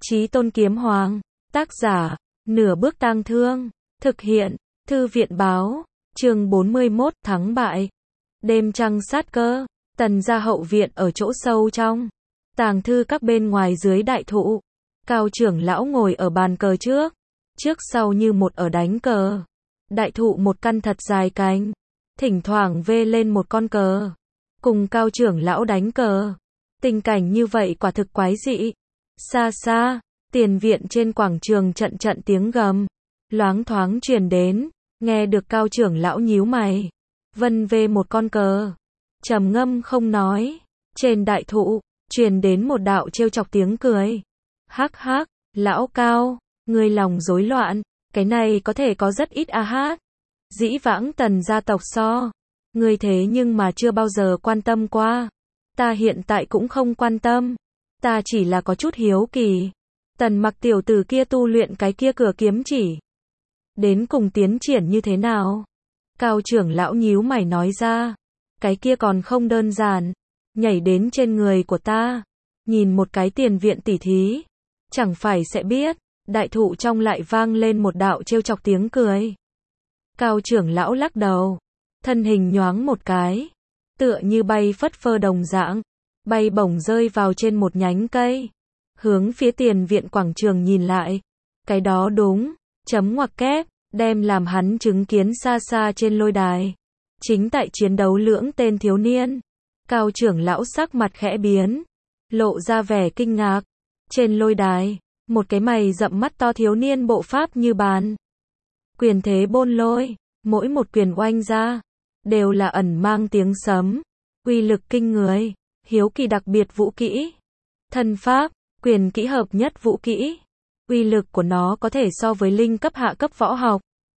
Chí Tôn Kiếm Hoàng, tác giả, Nửa Bước Tang Thương, thực hiện, Thư viện Báo, chương 41, thắng bại. Đêm trăng sát cơ, Tần gia hậu viện ở chỗ sâu trong, tàng thư các bên ngoài dưới đại thụ. Cao trưởng lão ngồi ở bàn cờ trước sau như một ở đánh cờ. Đại thụ một căn thật dài cánh, thỉnh thoảng vê lên một con cờ, cùng cao trưởng lão đánh cờ. Tình cảnh như vậy quả thực quái dị. Xa xa, tiền viện trên quảng trường trận trận tiếng gầm, loáng thoáng truyền đến, nghe được cao trưởng lão nhíu mày, vân vê một con cờ, trầm ngâm không nói. Trên đại thụ, truyền đến một đạo trêu chọc tiếng cười. Hắc hắc, lão Cao, ngươi lòng rối loạn, cái này có thể có rất ít a hát. Dĩ vãng Tần gia tộc ngươi thế nhưng mà chưa bao giờ quan tâm qua. Ta hiện tại cũng không quan tâm, ta chỉ là có chút hiếu kỳ. Tần Mặc tiểu tử kia tu luyện cái kia cửa kiếm chỉ, đến cùng tiến triển như thế nào? Cao trưởng lão nhíu mày nói ra, cái kia còn không đơn giản, nhảy đến trên người của ta, nhìn một cái tiền viện tỉ thí, chẳng phải sẽ biết. Đại thụ trong lại vang lên một đạo trêu chọc tiếng cười. Cao trưởng lão lắc đầu, thân hình nhoáng một cái, tựa như bay phất phơ đồng dạng, bay bổng rơi vào trên một nhánh cây, hướng phía tiền viện quảng trường nhìn lại. Cái đó đúng, chấm ngoặc kép, đem làm hắn chứng kiến xa xa trên lôi đài, chính tại chiến đấu lưỡng tên thiếu niên. Cao trưởng lão sắc mặt khẽ biến, lộ ra vẻ kinh ngạc. Trên lôi đài, một cái mày rậm mắt to thiếu niên bộ pháp như bàn, quyền thế bôn lôi, mỗi một quyền oanh ra đều là ẩn mang tiếng sấm, uy lực kinh người. Hiếu kỳ đặc biệt vũ kỹ, thân pháp, quyền kỹ hợp nhất vũ kỹ, uy lực của nó có thể so với linh cấp hạ cấp võ học.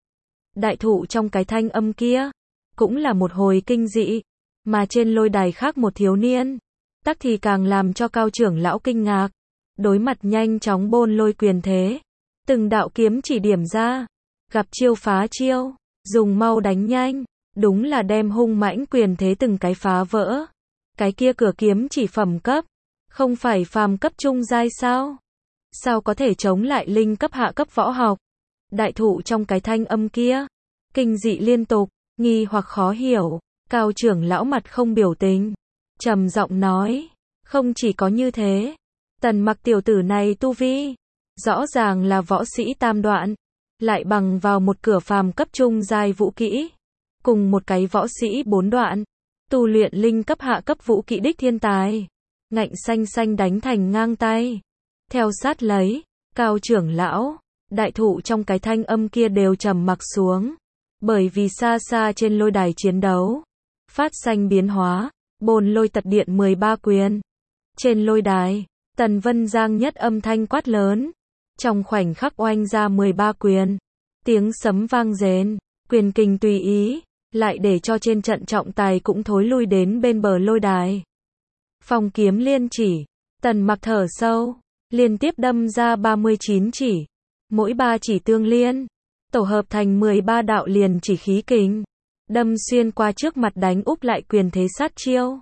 Đại thụ trong cái thanh âm kia cũng là một hồi kinh dị, mà trên lôi đài khác một thiếu niên tắc thì càng làm cho cao trưởng lão kinh ngạc. Đối mặt nhanh chóng bôn lôi quyền thế, từng đạo kiếm chỉ điểm ra, gặp chiêu phá chiêu, dùng mau đánh nhanh, đúng là đem hung mãnh quyền thế từng cái phá vỡ. Cái kia cửa kiếm chỉ phẩm cấp, không phải phàm cấp trung giai sao? Sao có thể chống lại linh cấp hạ cấp võ học? Đại thụ trong cái thanh âm kia, kinh dị liên tục, nghi hoặc khó hiểu. Cao trưởng lão mặt không biểu tình, trầm giọng nói, không chỉ có như thế, Tần Mặc tiểu tử này tu vi, rõ ràng là võ sĩ tam đoạn, lại bằng vào một cửa phàm cấp trung giai vũ kỹ, cùng một cái võ sĩ bốn đoạn, tu luyện linh cấp hạ cấp vũ kỹ đích thiên tài, ngạnh xanh xanh đánh thành ngang tay. Theo sát lấy, cao trưởng lão, đại thụ trong cái thanh âm kia đều trầm mặc xuống, bởi vì xa xa trên lôi đài chiến đấu, phát sinh biến hóa, bồn lôi tật điện 13 quyền. Trên lôi đài, Tần Vân Giang nhất âm thanh quát lớn, trong khoảnh khắc oanh ra 13 quyền, tiếng sấm vang rền, quyền kình tùy ý, lại để cho trên trận trọng tài cũng thối lui đến bên bờ lôi đài. Phong kiếm liên chỉ, Tần Mặc thở sâu, liên tiếp đâm ra 39 chỉ, mỗi ba chỉ tương liên, tổ hợp thành 13 đạo liền chỉ khí kình, đâm xuyên qua trước mặt đánh úp lại quyền thế sát chiêu.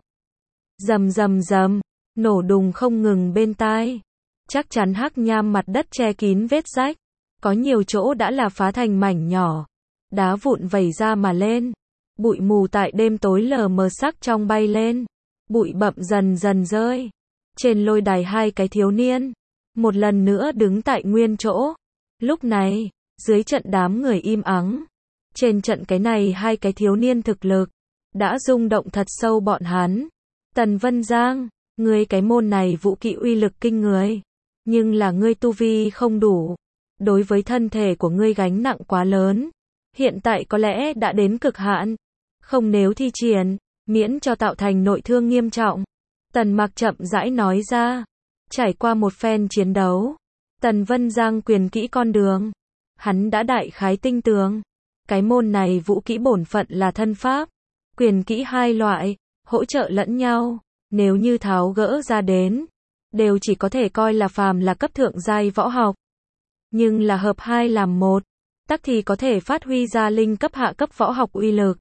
Rầm rầm rầm, nổ đùng không ngừng bên tai, chắc chắn hắc nham mặt đất che kín vết rách, có nhiều chỗ đã là phá thành mảnh nhỏ, đá vụn vẩy ra mà lên, bụi mù tại đêm tối lờ mờ sắc trong bay lên, bụi bặm dần dần rơi. Trên lôi đài hai cái thiếu niên, một lần nữa đứng tại nguyên chỗ. Lúc này, dưới trận đám người im ắng, trên trận cái này hai cái thiếu niên thực lực đã rung động thật sâu bọn hắn. Tần Vân Giang, ngươi cái môn này vũ kỹ uy lực kinh người, nhưng là ngươi tu vi không đủ, đối với thân thể của ngươi gánh nặng quá lớn, hiện tại có lẽ đã đến cực hạn, không nếu thi triển, miễn cho tạo thành nội thương nghiêm trọng. Tần Mặc chậm rãi nói ra, trải qua một phen chiến đấu, Tần Vân Giang quyền kỹ con đường, hắn đã đại khái tinh tường. Cái môn này vũ kỹ bổn phận là thân pháp, quyền kỹ hai loại, hỗ trợ lẫn nhau, nếu như tháo gỡ ra đến, đều chỉ có thể coi là phàm là cấp thượng giai võ học. Nhưng là hợp hai làm một, tắc thì có thể phát huy ra linh cấp hạ cấp võ học uy lực.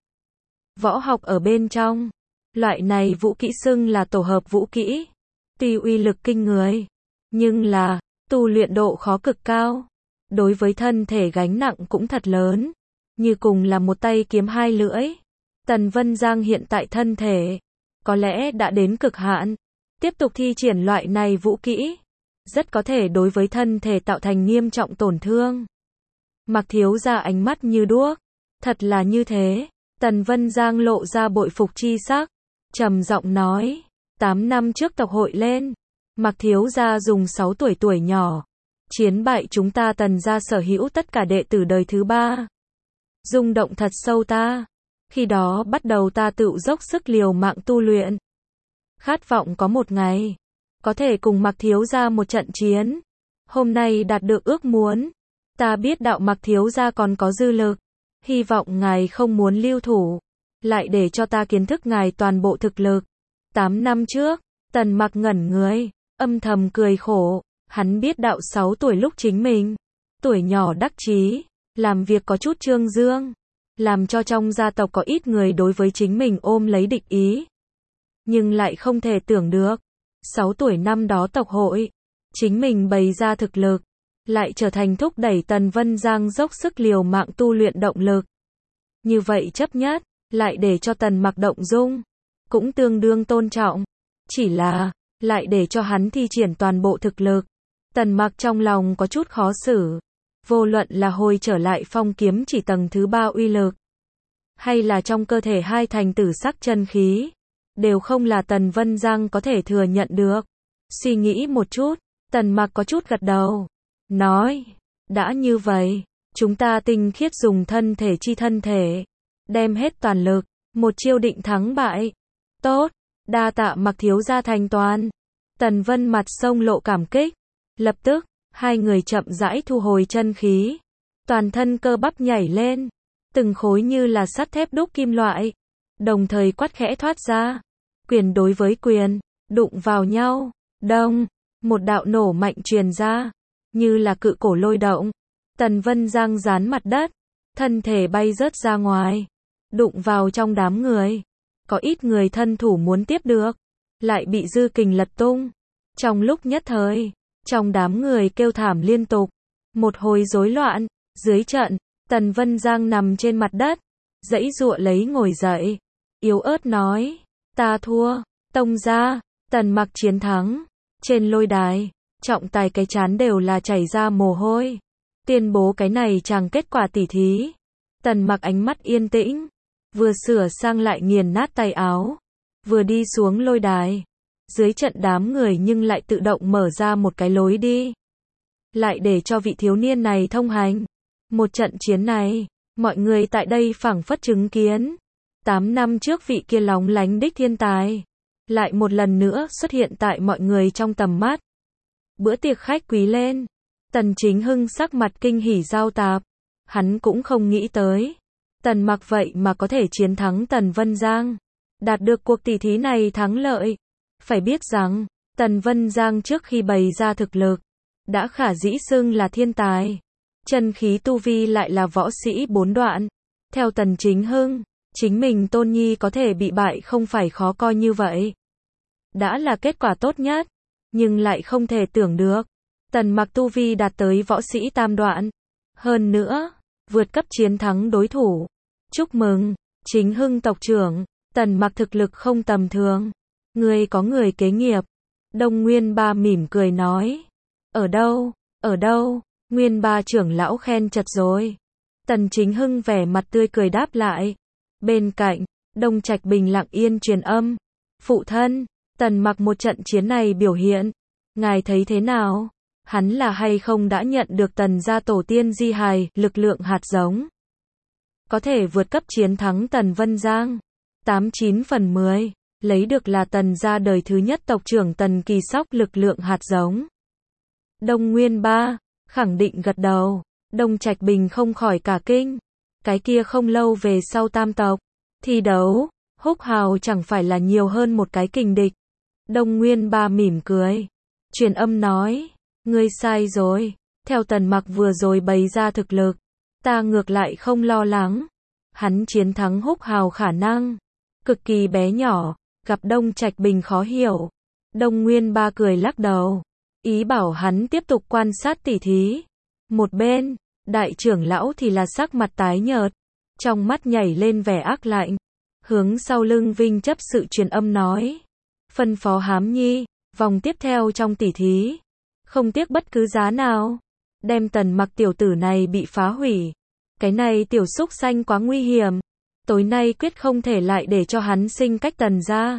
Võ học ở bên trong, loại này vũ kỹ xưng là tổ hợp vũ kỹ, tuy uy lực kinh người, nhưng là tu luyện độ khó cực cao, đối với thân thể gánh nặng cũng thật lớn, như cùng là một tay kiếm hai lưỡi. Tần Vân Giang hiện tại thân thể, có lẽ đã đến cực hạn, tiếp tục thi triển loại này vũ kỹ, rất có thể đối với thân thể tạo thành nghiêm trọng tổn thương. Mạc thiếu gia ánh mắt như đuốc, thật là như thế. Tần Vân Giang lộ ra bội phục chi sắc, trầm giọng nói, 8 năm trước tộc hội lên, Mạc thiếu gia dùng 6 tuổi nhỏ, chiến bại chúng ta Tần gia sở hữu tất cả đệ tử đời thứ 3. Rung động thật sâu ta, khi đó bắt đầu ta tự dốc sức liều mạng tu luyện. Khát vọng có một ngày, có thể cùng Mạc thiếu gia một trận chiến. Hôm nay đạt được ước muốn, ta biết đạo Mạc thiếu gia còn có dư lực, hy vọng ngài không muốn lưu thủ, lại để cho ta kiến thức ngài toàn bộ thực lực. 8 năm trước, Tần Mạc ngẩn người, âm thầm cười khổ, hắn biết đạo 6 tuổi lúc chính mình, tuổi nhỏ đắc chí, làm việc có chút trương dương, làm cho trong gia tộc có ít người đối với chính mình ôm lấy địch ý. Nhưng lại không thể tưởng được, 6 tuổi năm đó tộc hội, chính mình bày ra thực lực, lại trở thành thúc đẩy Tần Vân Giang dốc sức liều mạng tu luyện động lực. Như vậy chấp nhất, lại để cho Tần Mạc động dung, cũng tương đương tôn trọng. Chỉ là, lại để cho hắn thi triển toàn bộ thực lực. Tần Mạc trong lòng có chút khó xử. Vô luận là hồi trở lại phong kiếm chỉ tầng thứ 3 uy lực, hay là trong cơ thể hai thành tử sắc chân khí, đều không là Tần Vân Giang có thể thừa nhận được. Suy nghĩ một chút, Tần Mạc có chút gật đầu, nói, đã như vậy, chúng ta tinh khiết dùng thân thể chi thân thể, đem hết toàn lực, một chiêu định thắng bại. Tốt, đa tạ Mạc thiếu gia thành toàn. Tần Vân mặt sông lộ cảm kích, lập tức, hai người chậm rãi thu hồi chân khí, toàn thân cơ bắp nhảy lên, từng khối như là sắt thép đúc kim loại, đồng thời quát khẽ thoát ra, quyền đối với quyền, đụng vào nhau, đông, một đạo nổ mạnh truyền ra, như là cự cổ lôi động. Tần Vân Giang dán mặt đất, thân thể bay rớt ra ngoài, đụng vào trong đám người. Có ít người thân thủ muốn tiếp được, lại bị dư kình lật tung. Trong lúc nhất thời, trong đám người kêu thảm liên tục, một hồi rối loạn. Dưới trận, Tần Vân Giang nằm trên mặt đất, giãy giụa lấy ngồi dậy, yếu ớt nói, ta thua, tông gia. Tần Mạc chiến thắng. Trên lôi đài, trọng tài cái chán đều là chảy ra mồ hôi, tuyên bố cái này chàng kết quả tỉ thí. Tần Mạc ánh mắt yên tĩnh, vừa sửa sang lại nghiền nát tay áo, vừa đi xuống lôi đài. Dưới trận đám người nhưng lại tự động mở ra một cái lối đi, lại để cho vị thiếu niên này thông hành. Một trận chiến này, mọi người tại đây phảng phất chứng kiến 8 năm trước vị kia lóng lánh đích thiên tài, lại một lần nữa xuất hiện tại mọi người trong tầm mắt. Bữa tiệc khách quý lên, Tần Chính Hưng sắc mặt kinh hỉ giao tạp, hắn cũng không nghĩ tới, Tần Mạc vậy mà có thể chiến thắng Tần Vân Giang, đạt được cuộc tỷ thí này thắng lợi. Phải biết rằng, Tần Vân Giang trước khi bày ra thực lực, đã khả dĩ xưng là thiên tài. Chân khí tu vi lại là võ sĩ 4 đoạn. Theo Tần Chính Hưng, chính mình Tôn Nhi có thể bị bại không phải khó coi như vậy. Đã là kết quả tốt nhất, nhưng lại không thể tưởng được. Tần Mạc tu vi đạt tới võ sĩ tam đoạn. Hơn nữa, vượt cấp chiến thắng đối thủ. Chúc mừng, Chính Hưng tộc trưởng, Tần Mạc thực lực không tầm thường. Người có người kế nghiệp. Đông Nguyên Ba mỉm cười nói. Ở đâu, ở đâu? Nguyên Ba trưởng lão khen chật rồi. Tần Chính Hưng vẻ mặt tươi cười đáp lại. Bên cạnh, Đông Trạch Bình lặng yên truyền âm. Phụ thân, Tần Mạc một trận chiến này biểu hiện, ngài thấy thế nào? Hắn là hay không đã nhận được Tần gia tổ tiên di hài, lực lượng hạt giống? Có thể vượt cấp chiến thắng Tần Vân Giang. 89 phần 10, lấy được là Tần gia đời thứ nhất tộc trưởng Tần Kỳ Sóc lực lượng hạt giống. Đông Nguyên Ba khẳng định gật đầu. Đông Trạch Bình không khỏi cả kinh. Cái kia không lâu về sau tam tộc thi đấu, Húc Hào chẳng phải là nhiều hơn một cái kình địch. Đông Nguyên Ba mỉm cười, truyền âm nói, ngươi sai rồi, theo Tần Mạc vừa rồi bày ra thực lực, ta ngược lại không lo lắng. Hắn chiến thắng Húc Hào khả năng cực kỳ bé nhỏ. Gặp Đông Trạch Bình khó hiểu, Đông Nguyên Ba cười lắc đầu, ý bảo hắn tiếp tục quan sát tỉ thí. Một bên, đại trưởng lão thì là sắc mặt tái nhợt, trong mắt nhảy lên vẻ ác lạnh, hướng sau lưng Vinh chấp sự truyền âm nói. Phân phó Hám Nhi, vòng tiếp theo trong tỉ thí, không tiếc bất cứ giá nào, đem Tần Mặc tiểu tử này bị phá hủy. Cái này tiểu xúc xanh quá nguy hiểm, tối nay quyết không thể lại để cho hắn sinh cách Tần gia.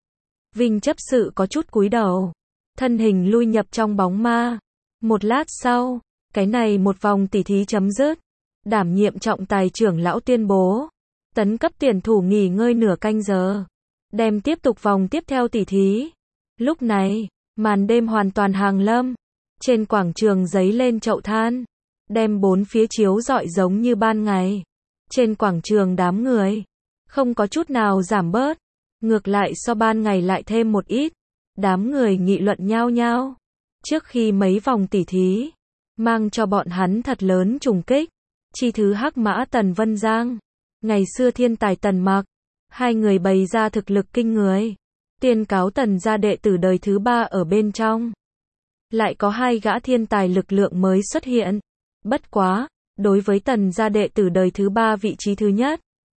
Vinh chấp sự có chút cúi đầu, thân hình lui nhập trong bóng ma. Một lát sau, cái này một vòng tỉ thí chấm dứt. Đảm nhiệm trọng tài trưởng lão tuyên bố, tấn cấp tuyển thủ nghỉ ngơi nửa canh giờ, đem tiếp tục vòng tiếp theo tỉ thí. Lúc này, màn đêm hoàn toàn hàng lâm, trên quảng trường giấy lên chậu than, đem bốn phía chiếu rọi giống như ban ngày. Trên quảng trường đám người không có chút nào giảm bớt, ngược lại so ban ngày lại thêm một ít. Đám người nghị luận nhao nhao, trước khi mấy vòng tỉ thí mang cho bọn hắn thật lớn trùng kích. Chi thứ Hắc Mã Tần Vân Giang, ngày xưa thiên tài Tần Mặc, hai người bày ra thực lực kinh người, tuyên cáo Tần gia đệ tử đời thứ 3 ở bên trong. Lại có hai gã thiên tài lực lượng mới xuất hiện. Bất quá, đối với Tần gia đệ tử đời thứ 3 vị trí thứ nhất,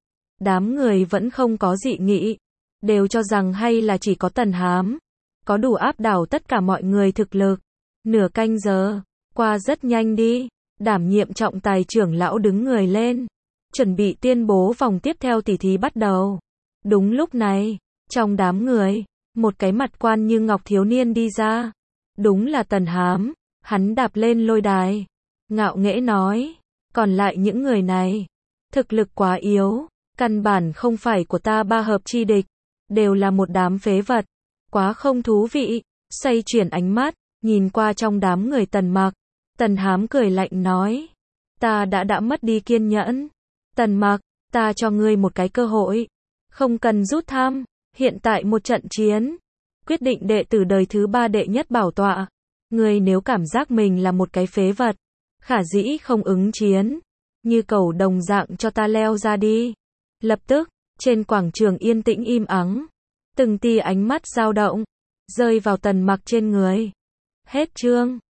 đám người vẫn không có dị nghị, đều cho rằng hay là chỉ có Tần Hám có đủ áp đảo tất cả mọi người thực lực. Nửa canh giờ qua rất nhanh đi. Đảm nhiệm trọng tài trưởng lão đứng người lên, chuẩn bị tuyên bố vòng tiếp theo tỉ thí bắt đầu. Đúng lúc này, trong đám người, một cái mặt quan như ngọc thiếu niên đi ra. Đúng là Tần Hám, hắn đạp lên lôi đài, ngạo nghễ nói, còn lại những người này, thực lực quá yếu, căn bản không phải của ta ba hợp chi địch, đều là một đám phế vật, quá không thú vị. Xoay chuyển ánh mắt, nhìn qua trong đám người Tần Mặc. Tần Hám cười lạnh nói, ta đã mất đi kiên nhẫn. Tần Mặc, ta cho ngươi một cái cơ hội, không cần rút thăm, hiện tại một trận chiến, quyết định đệ tử đời thứ 3 đệ nhất bảo tọa. Ngươi nếu cảm giác mình là một cái phế vật, khả dĩ không ứng chiến, như cầu đồng dạng cho ta leo ra đi. Lập tức, trên quảng trường yên tĩnh im ắng, từng tia ánh mắt dao động, rơi vào Tần Mặc trên người. Hết chương.